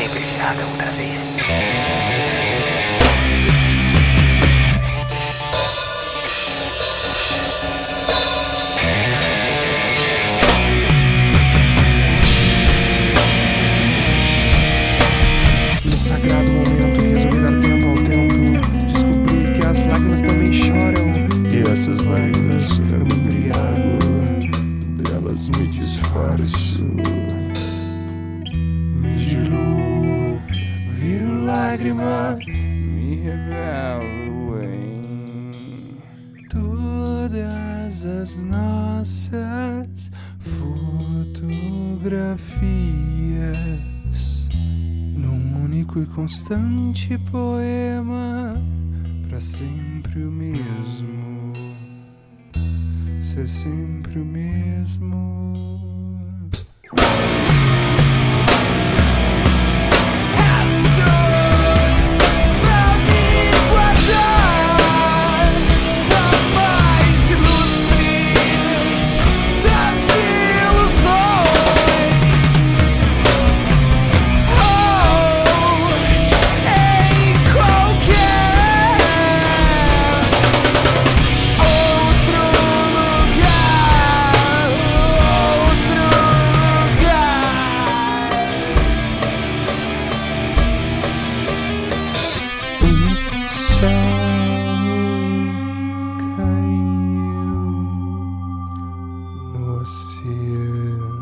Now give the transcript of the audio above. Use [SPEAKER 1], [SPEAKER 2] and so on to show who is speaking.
[SPEAKER 1] sempre virada outra vez.
[SPEAKER 2] No sagrado momento que resolvi dar tempo ao tempo, descobri que as lágrimas também choram. E essas lágrimas eu me embriago, delas me disfarço, me diluo, viro lágrima, me revelo em todas as nossas fotografias, num único e constante poema, pra sempre o mesmo, ser sempre o mesmo. Caiu no oceano.